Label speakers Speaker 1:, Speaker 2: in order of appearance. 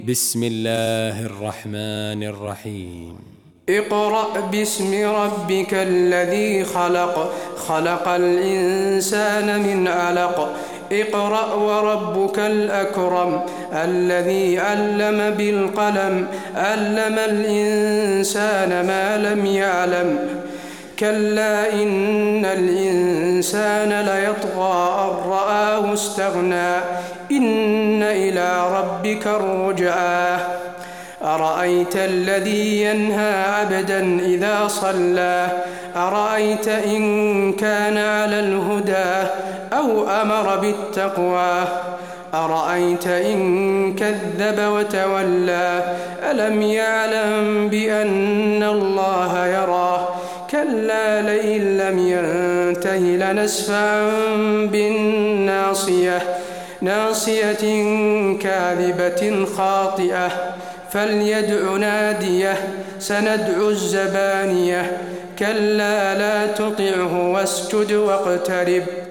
Speaker 1: بسم الله الرحمن الرحيم.
Speaker 2: اقرأ باسم ربك الذي خلق، خلق الإنسان من علق. اقرأ وربك الأكرم الذي علم بالقلم، علم الإنسان ما لم يعلم. كلا إن الإنسان ليطغى أن رآه استغنى، إن إلى ربك الرجعى. أرأيت الذي ينهى عبدا إذا صلى، أرأيت إن كان على الهدى أو أمر بالتقوى، أرأيت إن كذب وتولى. ألم يعلم بأن الله يراه، كلا لئن لم ينته لنسفعا بالناصية، ناصية كاذبة خاطئة. فليدع ناديه، سندع الزبانية. كلا لا تطعه واسجد واقترب.